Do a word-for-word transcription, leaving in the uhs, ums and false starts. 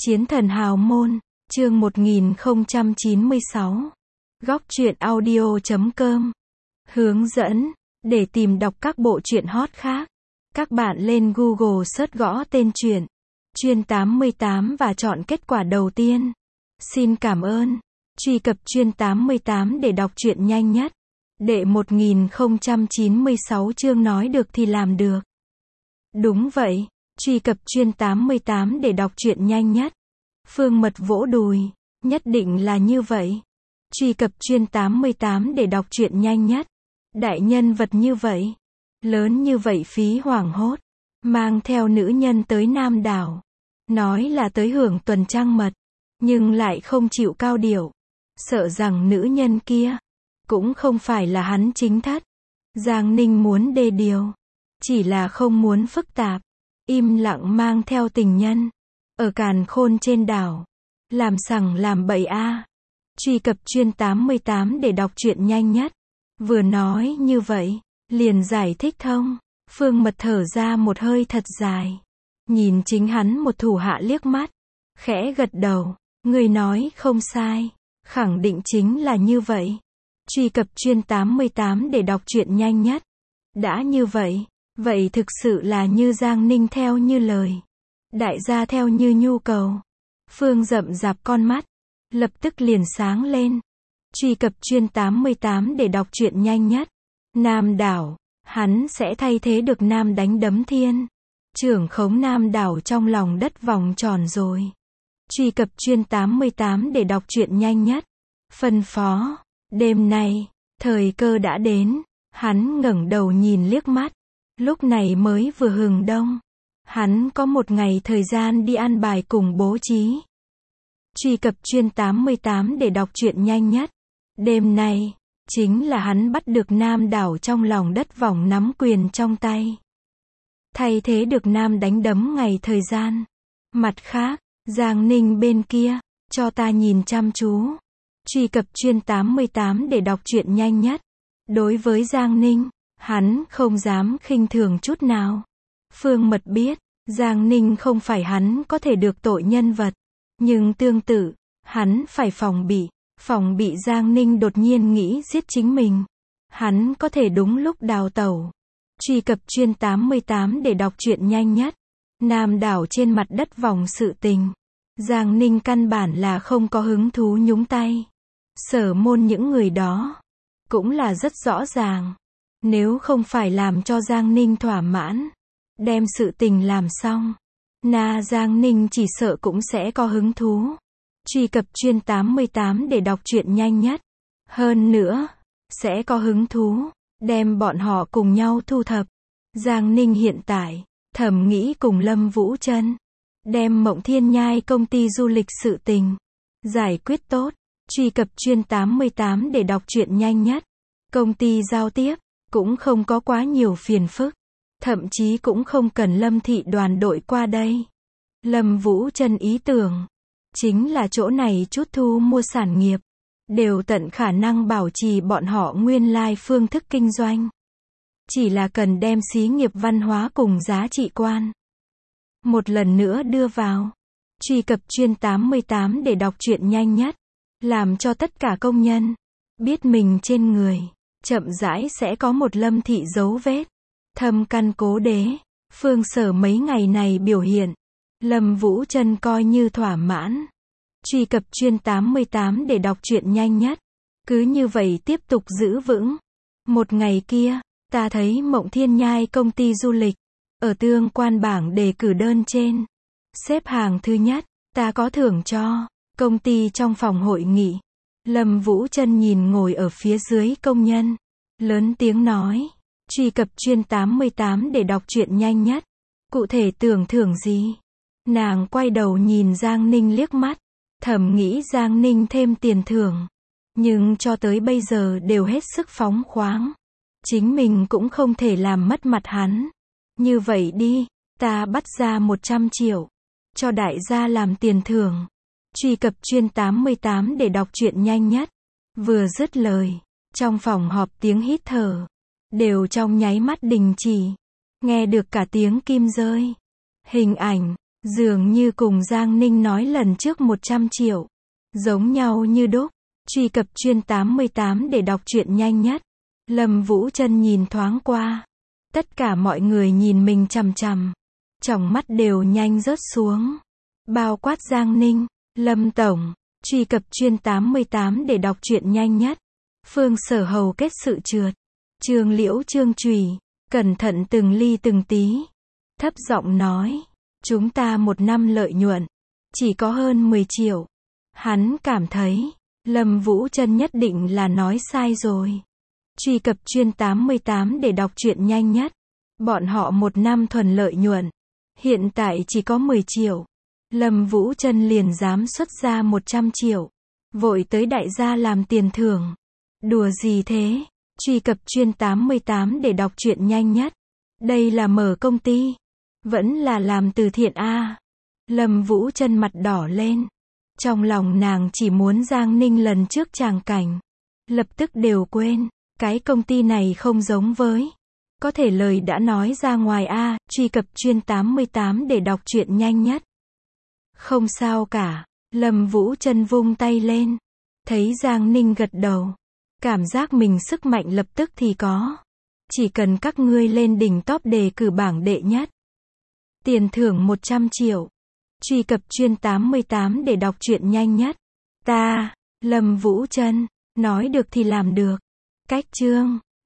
Chiến thần hào môn, chương một nghìn không trăm chín mươi sáu. Góc truyện audio chấm com. Hướng dẫn, để tìm đọc các bộ truyện hot khác, các bạn lên Google search gõ tên truyện Chuyên tám mươi tám và chọn kết quả đầu tiên. Xin cảm ơn. Truy cập Chuyên tám mươi tám để đọc truyện nhanh nhất. Đệ một nghìn không trăm chín mươi sáu chương nói được thì làm được. Đúng vậy, truy cập Chuyên tám mươi tám để đọc truyện nhanh nhất. Phương Mật vỗ đùi, nhất định là như vậy. Truy cập Chuyên tám mươi tám để đọc truyện nhanh nhất. Đại nhân vật như vậy, lớn như vậy phí hoảng hốt, mang theo nữ nhân tới Nam đảo, nói là tới hưởng tuần trăng mật, nhưng lại không chịu cao điệu, sợ rằng nữ nhân kia cũng không phải là hắn chính thất. Giang Ninh muốn đê điều, chỉ là không muốn phức tạp, im lặng mang theo tình nhân ở càn khôn trên đảo, làm sằng làm bậy a. Truy cập Chuyên tám mươi tám để đọc truyện nhanh nhất. Vừa nói như vậy, liền giải thích thông. Phương Mật thở ra một hơi thật dài, nhìn chính hắn một thủ hạ liếc mắt, khẽ gật đầu, người nói không sai, khẳng định chính là như vậy. Truy cập Chuyên tám mươi tám để đọc truyện nhanh nhất. Đã như vậy, vậy thực sự là như Giang Ninh theo như lời, đại gia theo như nhu cầu. Phương rậm rạp con mắt, lập tức liền sáng lên. Truy cập Chuyên tám mươi tám để đọc truyện nhanh nhất. Nam đảo, hắn sẽ thay thế được Nam đánh đấm thiên, trưởng khống Nam đảo trong lòng đất vòng tròn rồi. Truy cập Chuyên tám mươi tám để đọc truyện nhanh nhất. Phân phó, đêm nay, thời cơ đã đến. Hắn ngẩng đầu nhìn liếc mắt, lúc này mới vừa hừng đông. Hắn có một ngày thời gian đi ăn bài cùng bố trí. Truy cập Chuyên tám mươi tám để đọc truyện nhanh nhất. Đêm nay, chính là hắn bắt được Nam đảo trong lòng đất vòng nắm quyền trong tay, thay thế được Nam đánh đấm ngày thời gian. Mặt khác, Giang Ninh bên kia, cho ta nhìn chăm chú. Truy cập Chuyên tám mươi tám để đọc truyện nhanh nhất. Đối với Giang Ninh, hắn không dám khinh thường chút nào. Phương Mật biết, Giang Ninh không phải hắn có thể được tội nhân vật, nhưng tương tự, hắn phải phòng bị, phòng bị Giang Ninh đột nhiên nghĩ giết chính mình. Hắn có thể đúng lúc đào tẩu. Truy cập Chuyên tám mươi tám để đọc truyện nhanh nhất. Nam đảo trên mặt đất vòng sự tình, Giang Ninh căn bản là không có hứng thú nhúng tay. Sở môn những người đó cũng là rất rõ ràng, nếu không phải làm cho Giang Ninh thỏa mãn, đem sự tình làm xong, na Giang Ninh chỉ sợ cũng sẽ có hứng thú. Truy cập Chuyên tám mươi tám để đọc truyện nhanh nhất. Hơn nữa, sẽ có hứng thú, đem bọn họ cùng nhau thu thập. Giang Ninh hiện tại, thầm nghĩ cùng Lâm Vũ Trân, đem Mộng Thiên Nhai công ty du lịch sự tình giải quyết tốt. Truy cập Chuyên tám mươi tám để đọc truyện nhanh nhất. Công ty giao tiếp, cũng không có quá nhiều phiền phức, thậm chí cũng không cần Lâm thị đoàn đội qua đây. Lâm Vũ Trân ý tưởng chính là chỗ này chút thu mua sản nghiệp, đều tận khả năng bảo trì bọn họ nguyên lai phương thức kinh doanh. Chỉ là cần đem xí nghiệp văn hóa cùng giá trị quan một lần nữa đưa vào. Truy cập Chuyên tám mươi tám để đọc truyện nhanh nhất. Làm cho tất cả công nhân biết mình trên người chậm rãi sẽ có một Lâm thị dấu vết thâm căn cố đế. Phương Sở mấy ngày này biểu hiện, Lâm Vũ Trân coi như thỏa mãn. Truy cập Chuyên tám mươi tám để đọc truyện nhanh nhất. Cứ như vậy tiếp tục giữ vững. Một ngày kia, ta thấy Mộng Thiên Nhai công ty du lịch ở tương quan bảng đề cử đơn trên, xếp hàng thứ nhất. Ta có thưởng cho công ty trong phòng hội nghị. Lâm Vũ Trân nhìn ngồi ở phía dưới công nhân, lớn tiếng nói. Truy cập Chuyên tám mươi tám để đọc truyện nhanh nhất. Cụ thể tưởng thưởng gì? Nàng quay đầu nhìn Giang Ninh liếc mắt, thầm nghĩ Giang Ninh thêm tiền thưởng, nhưng cho tới bây giờ đều hết sức phóng khoáng. Chính mình cũng không thể làm mất mặt hắn. Như vậy đi, ta bắt ra một trăm triệu, cho đại gia làm tiền thưởng. Truy cập Chuyên tám mươi tám để đọc truyện nhanh nhất. Vừa dứt lời, trong phòng họp tiếng hít thở đều trong nháy mắt đình chỉ, nghe được cả tiếng kim rơi. Hình ảnh Dường như cùng Giang Ninh nói lần trước một trăm triệu. Giống nhau như đúc. Truy cập chuyên tám mươi tám để đọc truyện nhanh nhất. Lâm Vũ Trân nhìn thoáng qua. Tất cả mọi người nhìn mình chằm chằm. Tròng mắt đều nhanh rớt xuống. Bao quát Giang Ninh. Lâm Tổng. Truy cập chuyên tám mươi tám để đọc truyện nhanh nhất. Phương Sở Hầu kết sự trượt. Trương Liễu Trương Trùy. Cẩn thận từng ly từng tí. Thấp giọng nói. Chúng ta một năm lợi nhuận. Chỉ có hơn mười triệu. Hắn cảm thấy. Lâm Vũ Trân nhất định là nói sai rồi. Truy cập chuyên tám mươi tám để đọc truyện nhanh nhất. Bọn họ một năm thuần lợi nhuận. Hiện tại chỉ có mười triệu. Lâm Vũ Trân liền dám xuất ra một trăm triệu. Vội tới đại gia làm tiền thưởng. Đùa gì thế? Truy cập chuyên tám mươi tám để đọc truyện nhanh nhất. Đây là mở công ty. Vẫn là làm từ thiện a à. Lâm Vũ Trân mặt đỏ lên. Trong lòng nàng chỉ muốn Giang Ninh lần trước tràng cảnh. Lập tức đều quên. Cái công ty này không giống với. Có thể lời đã nói ra ngoài a à. Truy cập chuyên tám mươi tám để đọc truyện nhanh nhất. Không sao cả. Lâm Vũ Trân vung tay lên. Thấy Giang Ninh gật đầu. Cảm giác mình sức mạnh lập tức thì có. Chỉ cần các ngươi lên đỉnh top đề cử bảng đệ nhất. Tiền thưởng một trăm triệu. Truy cập chuyên tám mươi tám để đọc truyện nhanh nhất. Ta, Lâm Vũ Trân, nói được thì làm được. Cách chương.